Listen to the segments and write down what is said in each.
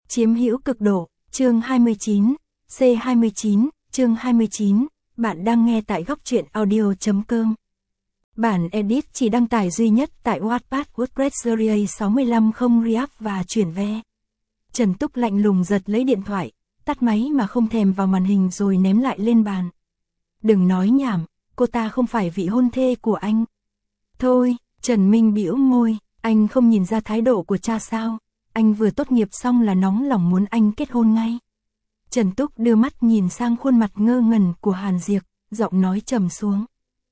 Chiếm hữu cực độ, chương 29, C29, chương 29, bạn đang nghe tại góc truyện audio.com. Bản edit chỉ đăng tải duy nhất tại Wattpad WordPress Series 65 không React và chuyển ve. Trần Túc lạnh lùng giật lấy điện thoại, tắt máy mà không thèm vào màn hình rồi ném lại lên bàn. Đừng nói nhảm, cô ta không phải vị hôn thê của anh. Thôi, Trần Minh bĩu môi, anh không nhìn ra thái độ của cha sao? Anh vừa tốt nghiệp xong là nóng lòng muốn anh kết hôn ngay. Trần Túc đưa mắt nhìn sang khuôn mặt ngơ ngẩn của Hàn Diệp, giọng nói trầm xuống.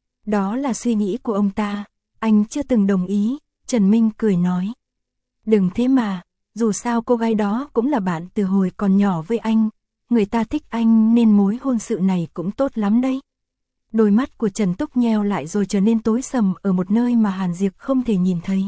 Đó là suy nghĩ của ông ta, anh chưa từng đồng ý, Trần Minh cười nói. Đừng thế mà, dù sao cô gái đó cũng là bạn từ hồi còn nhỏ với anh, người ta thích anh nên mối hôn sự này cũng tốt lắm đấy. Đôi mắt của Trần Túc nheo lại rồi trở nên tối sầm ở một nơi mà Hàn Diệp không thể nhìn thấy.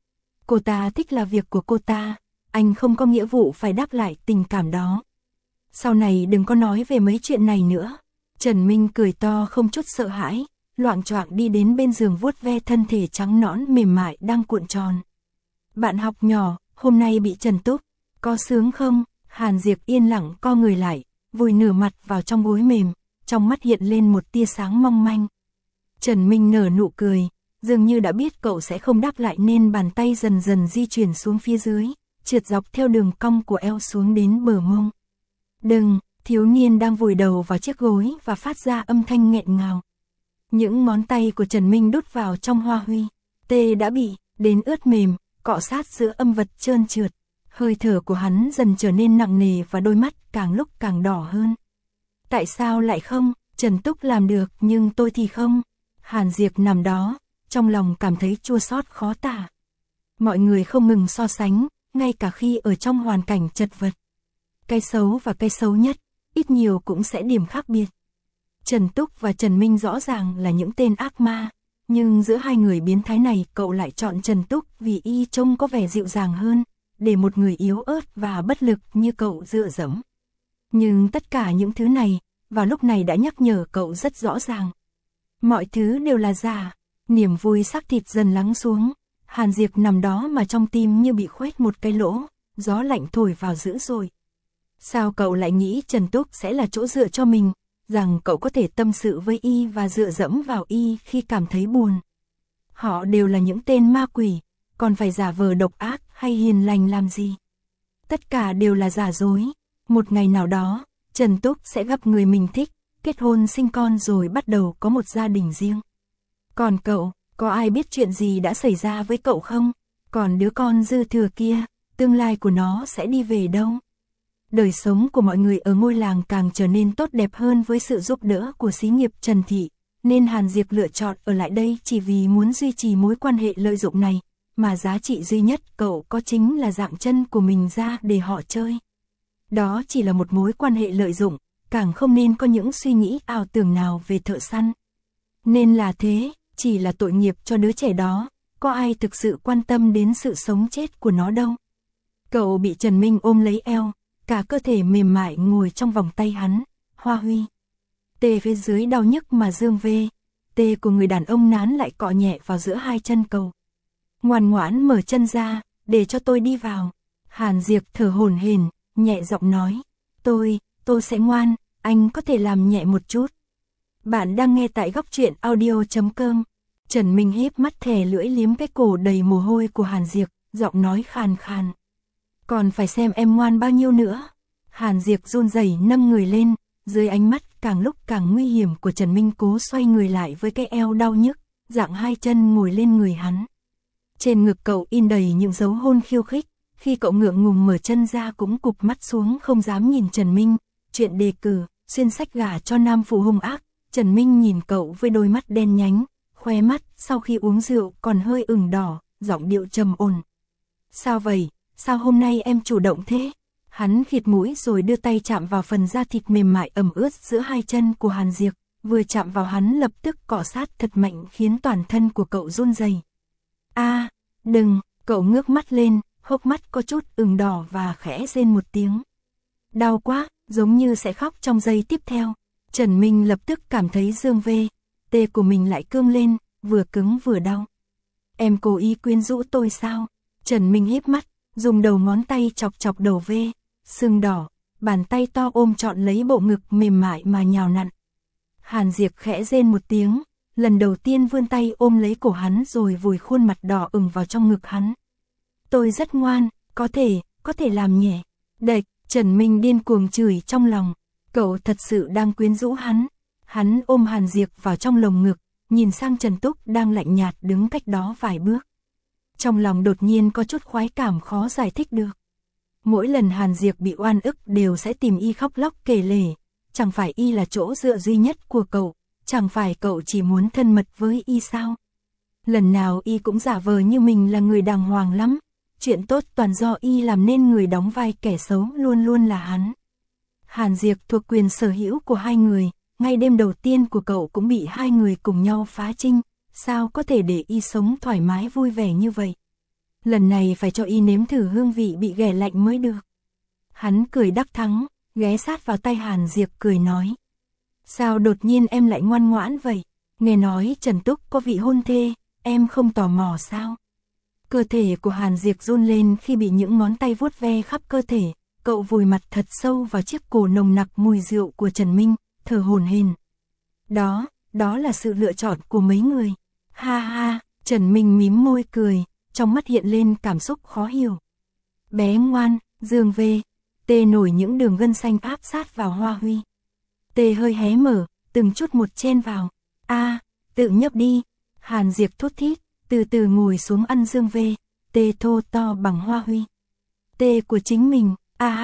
Cô ta thích là việc của cô ta, anh không có nghĩa vụ phải đáp lại tình cảm đó. Sau này đừng có nói về mấy chuyện này nữa. Trần Minh cười to không chút sợ hãi, loạng choạng đi đến bên giường vuốt ve thân thể trắng nõn mềm mại đang cuộn tròn. Bạn học nhỏ, hôm nay bị Trần Túc, có sướng không? Hàn Diệp yên lặng co người lại, vùi nửa mặt vào trong gối mềm, trong mắt hiện lên một tia sáng mong manh. Trần Minh nở nụ cười, dường như đã biết cậu sẽ không đáp lại nên bàn tay dần dần di chuyển xuống phía dưới, trượt dọc theo đường cong của eo xuống đến bờ mông. Đừng, thiếu niên đang vùi đầu vào chiếc gối và phát ra âm thanh nghẹn ngào. Những ngón tay của Trần Minh đút vào trong hoa huy, tê đã bị, đến ướt mềm, cọ sát giữa âm vật trơn trượt. Hơi thở của hắn dần trở nên nặng nề và đôi mắt càng lúc càng đỏ hơn. Tại sao lại không? Trần Túc làm được nhưng tôi thì không. Hàn Diệp nằm đó, trong lòng cảm thấy chua xót khó tả. Mọi người không ngừng so sánh, ngay cả khi ở trong hoàn cảnh chật vật. Cái xấu và cái xấu nhất, ít nhiều cũng sẽ điểm khác biệt. Trần Túc và Trần Minh rõ ràng là những tên ác ma, nhưng giữa hai người biến thái này cậu lại chọn Trần Túc vì y trông có vẻ dịu dàng hơn, để một người yếu ớt và bất lực như cậu dựa dẫm. Nhưng tất cả những thứ này, vào lúc này đã nhắc nhở cậu rất rõ ràng. Mọi thứ đều là giả, niềm vui xác thịt dần lắng xuống, Hàn Diệp nằm đó mà trong tim như bị khoét một cái lỗ, gió lạnh thổi vào dữ dội. Sao cậu lại nghĩ Trần Túc sẽ là chỗ dựa cho mình, rằng cậu có thể tâm sự với y và dựa dẫm vào y khi cảm thấy buồn? Họ đều là những tên ma quỷ, còn phải giả vờ độc ác hay hiền lành làm gì? Tất cả đều là giả dối. Một ngày nào đó, Trần Túc sẽ gặp người mình thích, kết hôn sinh con rồi bắt đầu có một gia đình riêng. Còn cậu, có ai biết chuyện gì đã xảy ra với cậu không? Còn đứa con dư thừa kia, tương lai của nó sẽ đi về đâu? Đời sống của mọi người ở ngôi làng càng trở nên tốt đẹp hơn với sự giúp đỡ của xí nghiệp Trần Thị, nên Hàn Diệp lựa chọn ở lại đây chỉ vì muốn duy trì mối quan hệ lợi dụng này, mà giá trị duy nhất cậu có chính là dạng chân của mình ra để họ chơi. Đó chỉ là một mối quan hệ lợi dụng, càng không nên có những suy nghĩ ảo tưởng nào về thợ săn. Nên là thế, chỉ là tội nghiệp cho đứa trẻ đó, có ai thực sự quan tâm đến sự sống chết của nó đâu. Cậu bị Trần Minh ôm lấy eo, cả cơ thể mềm mại ngồi trong vòng tay hắn, Hoa Huy. Tê phía dưới đau nhức mà dương vê, tê của người đàn ông nán lại cọ nhẹ vào giữa hai chân cậu. Ngoan ngoãn mở chân ra, để cho tôi đi vào. Hàn Diệp thở hổn hển, nhẹ giọng nói, tôi sẽ ngoan, anh có thể làm nhẹ một chút. Bạn đang nghe tại góc truyện audio.com. Trần Minh híp mắt thè lưỡi liếm cái cổ đầy mồ hôi của Hàn Diệp, giọng nói khàn khàn. Còn phải xem em ngoan bao nhiêu nữa. Hàn Diệp run rẩy nâng người lên, dưới ánh mắt càng lúc càng nguy hiểm của Trần Minh cố xoay người lại với cái eo đau nhức, dạng hai chân ngồi lên người hắn. Trên ngực cậu in đầy những dấu hôn khiêu khích, khi cậu ngượng ngùng mở chân ra cũng cụp mắt xuống không dám nhìn Trần Minh. Chuyện đề cử, xuyên sách gả cho nam phụ hung ác. Trần Minh nhìn cậu với đôi mắt đen nhánh, khóe mắt sau khi uống rượu còn hơi ửng đỏ, giọng điệu trầm ổn. Sao vậy? Sao hôm nay em chủ động thế? Hắn khịt mũi rồi đưa tay chạm vào phần da thịt mềm mại ẩm ướt giữa hai chân của Hàn Diệp, vừa chạm vào hắn lập tức cọ sát thật mạnh khiến toàn thân của cậu run rẩy. Đừng, cậu ngước mắt lên, hốc mắt có chút ửng đỏ và khẽ rên một tiếng. Đau quá, giống như sẽ khóc trong giây tiếp theo. Trần Minh lập tức cảm thấy dương vê, tê của mình lại cương lên, vừa cứng vừa đau. Em cố ý quyến rũ tôi sao? Trần Minh híp mắt, dùng đầu ngón tay chọc chọc đầu vê, sưng đỏ, bàn tay to ôm trọn lấy bộ ngực mềm mại mà nhào nặn. Hàn Diệp khẽ rên một tiếng, lần đầu tiên vươn tay ôm lấy cổ hắn rồi vùi khuôn mặt đỏ ửng vào trong ngực hắn. Tôi rất ngoan, có thể làm nhẹ. Đệch, Trần Minh điên cuồng chửi trong lòng, cậu thật sự đang quyến rũ hắn. Hắn ôm Hàn Diệp vào trong lồng ngực, nhìn sang Trần Túc đang lạnh nhạt đứng cách đó vài bước. Trong lòng đột nhiên có chút khoái cảm khó giải thích được. Mỗi lần Hàn Diệp bị oan ức đều sẽ tìm y khóc lóc kể lể, chẳng phải y là chỗ dựa duy nhất của cậu, chẳng phải cậu chỉ muốn thân mật với y sao? Lần nào y cũng giả vờ như mình là người đàng hoàng lắm, chuyện tốt toàn do y làm nên người đóng vai kẻ xấu luôn luôn là hắn. Hàn Diệp thuộc quyền sở hữu của hai người, ngay đêm đầu tiên của cậu cũng bị hai người cùng nhau phá trinh, sao có thể để y sống thoải mái vui vẻ như vậy? Lần này phải cho y nếm thử hương vị bị ghẻ lạnh mới được. Hắn cười đắc thắng, ghé sát vào tay Hàn Diệp cười nói. Sao đột nhiên em lại ngoan ngoãn vậy? Nghe nói Trần Túc có vị hôn thê, em không tò mò sao? Cơ thể của Hàn Diệp run lên khi bị những ngón tay vuốt ve khắp cơ thể, cậu vùi mặt thật sâu vào chiếc cổ nồng nặc mùi rượu của Trần Minh, thở hổn hển. Đó là sự lựa chọn của mấy người. Ha ha, Trần Minh mím môi cười, trong mắt hiện lên cảm xúc khó hiểu. Bé ngoan, Dương về, tê nổi những đường gân xanh áp sát vào Hoa Huy. Tê hơi hé mở, từng chút một chen vào. Tự nhấp đi. Hàn Diệp thút thít, từ từ ngồi xuống ăn Dương về, tê thô to bằng Hoa Huy. Tê của chính mình,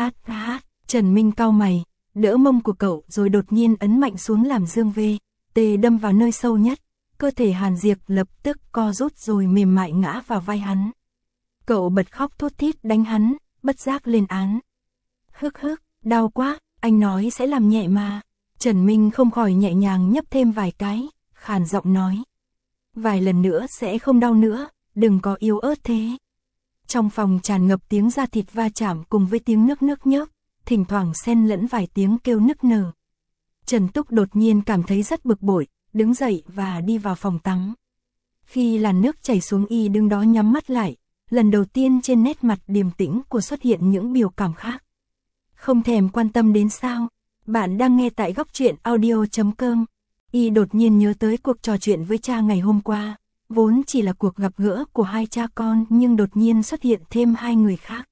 Trần Minh cau mày, đỡ mông của cậu rồi đột nhiên ấn mạnh xuống làm Dương về, tê đâm vào nơi sâu nhất. Cơ thể Hàn Diệp lập tức co rút rồi mềm mại ngã vào vai hắn. Cậu bật khóc thút thít đánh hắn, bất giác lên án. Hức, đau quá, anh nói sẽ làm nhẹ mà. Trần Minh không khỏi nhẹ nhàng nhấp thêm vài cái, khàn giọng nói. Vài lần nữa sẽ không đau nữa, đừng có yếu ớt thế. Trong phòng tràn ngập tiếng da thịt va chạm cùng với tiếng nước nhớp, thỉnh thoảng xen lẫn vài tiếng kêu nức nở. Trần Túc đột nhiên cảm thấy rất bực bội, đứng dậy và đi vào phòng tắm. Khi làn nước chảy xuống y đứng đó nhắm mắt lại, lần đầu tiên trên nét mặt điềm tĩnh của xuất hiện những biểu cảm khác. Không thèm quan tâm đến sao? Bạn đang nghe tại Góc Truyện Audio.com. Y đột nhiên nhớ tới cuộc trò chuyện với cha ngày hôm qua, vốn chỉ là cuộc gặp gỡ của hai cha con nhưng đột nhiên xuất hiện thêm hai người khác.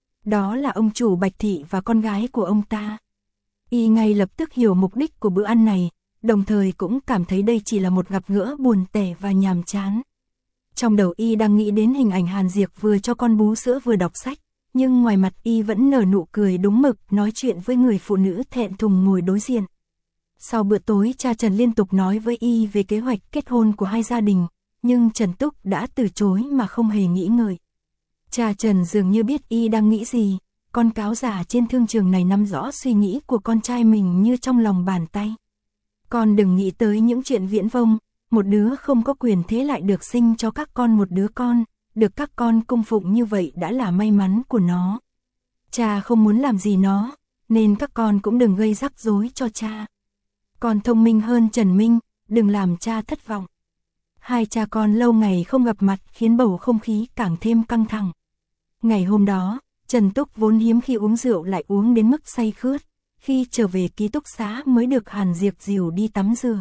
Đó là ông chủ Bạch Thị và con gái của ông ta. Y ngay lập tức hiểu mục đích của bữa ăn này, đồng thời cũng cảm thấy đây chỉ là một gặp gỡ buồn tẻ và nhàm chán. Trong đầu y đang nghĩ đến hình ảnh Hàn Diệp vừa cho con bú sữa vừa đọc sách, nhưng ngoài mặt y vẫn nở nụ cười đúng mực nói chuyện với người phụ nữ thẹn thùng ngồi đối diện. Sau bữa tối cha Trần liên tục nói với y về kế hoạch kết hôn của hai gia đình, nhưng Trần Túc đã từ chối mà không hề nghĩ ngợi. Cha Trần dường như biết y đang nghĩ gì, con cáo già trên thương trường này nắm rõ suy nghĩ của con trai mình như trong lòng bàn tay. Con đừng nghĩ tới những chuyện viễn vông, một đứa không có quyền thế lại được sinh cho các con một đứa con, được các con cung phụng như vậy đã là may mắn của nó. Cha không muốn làm gì nó, nên các con cũng đừng gây rắc rối cho cha. Con thông minh hơn Trần Minh, đừng làm cha thất vọng. Hai cha con lâu ngày không gặp mặt khiến bầu không khí càng thêm căng thẳng. Ngày hôm đó, Trần Túc vốn hiếm khi uống rượu lại uống đến mức say khướt. Khi trở về ký túc xá mới được Hàn Diệp dìu đi tắm rửa.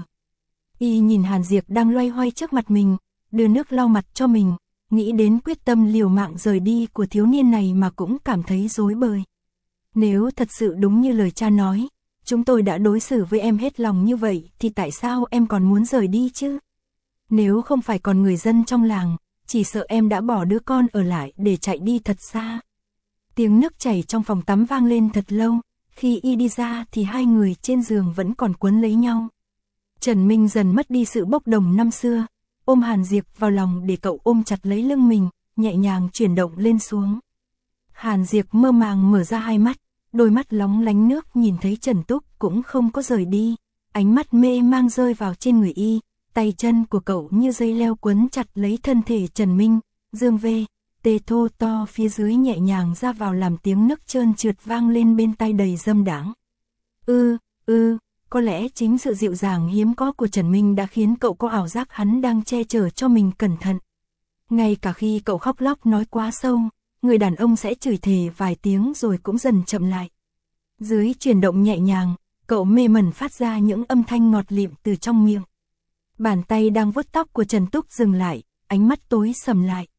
Y nhìn Hàn Diệp đang loay hoay trước mặt mình, đưa nước lau mặt cho mình, nghĩ đến quyết tâm liều mạng rời đi của thiếu niên này mà cũng cảm thấy rối bời. Nếu thật sự đúng như lời cha nói, chúng tôi đã đối xử với em hết lòng như vậy thì tại sao em còn muốn rời đi chứ? Nếu không phải còn người dân trong làng, chỉ sợ em đã bỏ đứa con ở lại để chạy đi thật xa. Tiếng nước chảy trong phòng tắm vang lên thật lâu. Khi y đi ra thì hai người trên giường vẫn còn quấn lấy nhau. Trần Minh dần mất đi sự bốc đồng năm xưa, ôm Hàn Diệp vào lòng để cậu ôm chặt lấy lưng mình, nhẹ nhàng chuyển động lên xuống. Hàn Diệp mơ màng mở ra hai mắt, đôi mắt lóng lánh nước nhìn thấy Trần Túc cũng không có rời đi, ánh mắt mê mang rơi vào trên người y, tay chân của cậu như dây leo quấn chặt lấy thân thể Trần Minh, Dương về. Tê thô to phía dưới nhẹ nhàng ra vào làm tiếng nước trơn trượt vang lên bên tai đầy dâm đãng. Có lẽ chính sự dịu dàng hiếm có của Trần Minh đã khiến cậu có ảo giác hắn đang che chở cho mình cẩn thận. Ngay cả khi cậu khóc lóc nói quá sâu, người đàn ông sẽ chửi thề vài tiếng rồi cũng dần chậm lại. Dưới chuyển động nhẹ nhàng, cậu mê mẩn phát ra những âm thanh ngọt lịm từ trong miệng. Bàn tay đang vuốt tóc của Trần Túc dừng lại, ánh mắt tối sầm lại.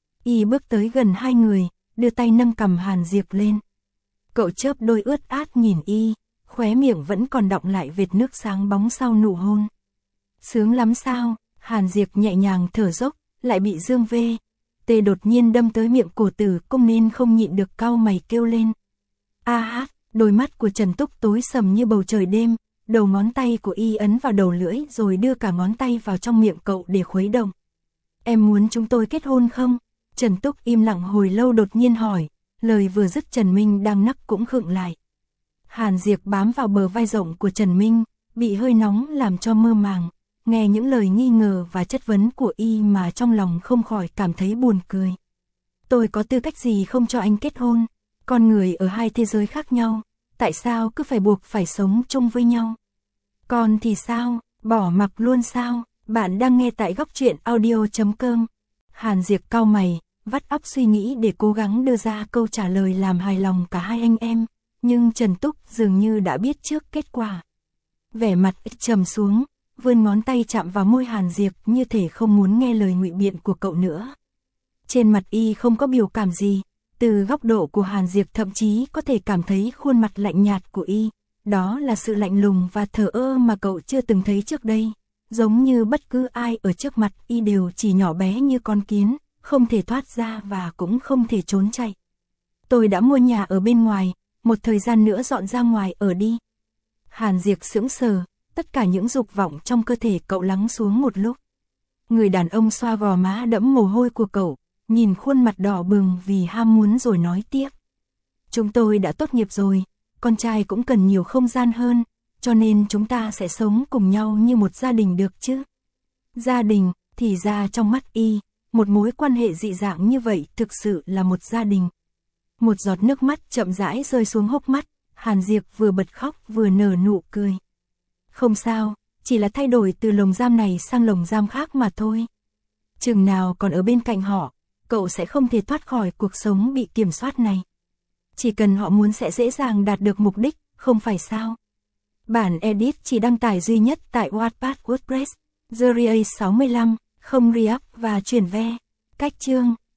Y bước tới gần hai người, đưa tay nâng cằm Hàn Diệp lên. Cậu chớp đôi ướt át nhìn Y, khóe miệng vẫn còn đọng lại vệt nước sáng bóng sau nụ hôn. Sướng lắm sao? Hàn Diệp nhẹ nhàng thở dốc, lại bị Dương V.T đột nhiên đâm tới miệng cổ tử cung nên không nhịn được cau mày kêu lên. A hát, đôi mắt của Trần Túc tối sầm như bầu trời đêm, đầu ngón tay của Y ấn vào đầu lưỡi rồi đưa cả ngón tay vào trong miệng cậu để khuấy động. Em muốn chúng tôi kết hôn không? Trần Túc im lặng hồi lâu đột nhiên hỏi, lời vừa dứt Trần Minh đang nắc cũng khựng lại. Hàn Diệp bám vào bờ vai rộng của Trần Minh, bị hơi nóng làm cho mơ màng, nghe những lời nghi ngờ và chất vấn của Y mà trong lòng không khỏi cảm thấy buồn cười. Tôi có tư cách gì không cho anh kết hôn? Con người ở hai thế giới khác nhau, tại sao cứ phải buộc phải sống chung với nhau? Còn thì sao, bỏ mặc luôn sao? Bạn đang nghe tại Góc Truyện Audio.com. Hàn Diệp cau mày, vắt óc suy nghĩ để cố gắng đưa ra câu trả lời làm hài lòng cả hai anh em, nhưng Trần Túc dường như đã biết trước kết quả. Vẻ mặt trầm xuống, vươn ngón tay chạm vào môi Hàn Diệp như thể không muốn nghe lời ngụy biện của cậu nữa. Trên mặt Y không có biểu cảm gì, từ góc độ của Hàn Diệp thậm chí có thể cảm thấy khuôn mặt lạnh nhạt của Y, đó là sự lạnh lùng và thờ ơ mà cậu chưa từng thấy trước đây, giống như bất cứ ai ở trước mặt Y đều chỉ nhỏ bé như con kiến, không thể thoát ra và cũng không thể trốn chạy. Tôi đã mua nhà ở bên ngoài, một thời gian nữa dọn ra ngoài ở đi. Hàn Diệp sững sờ, tất cả những dục vọng trong cơ thể cậu lắng xuống một lúc. Người đàn ông xoa gò má đẫm mồ hôi của cậu, nhìn khuôn mặt đỏ bừng vì ham muốn rồi nói tiếp. Chúng tôi đã tốt nghiệp rồi, con trai cũng cần nhiều không gian hơn, cho nên chúng ta sẽ sống cùng nhau như một gia đình được chứ. Gia đình, thì ra trong mắt Y, một mối quan hệ dị dạng như vậy thực sự là một gia đình. Một giọt nước mắt chậm rãi rơi xuống hốc mắt, Hàn Diệp vừa bật khóc vừa nở nụ cười. Không sao, chỉ là thay đổi từ lồng giam này sang lồng giam khác mà thôi. Chừng nào còn ở bên cạnh họ, cậu sẽ không thể thoát khỏi cuộc sống bị kiểm soát này. Chỉ cần họ muốn sẽ dễ dàng đạt được mục đích, không phải sao? Bản edit chỉ đăng tải duy nhất tại Wattpad WordPress, Series 65, không re-up và chuyển ve. Cách chương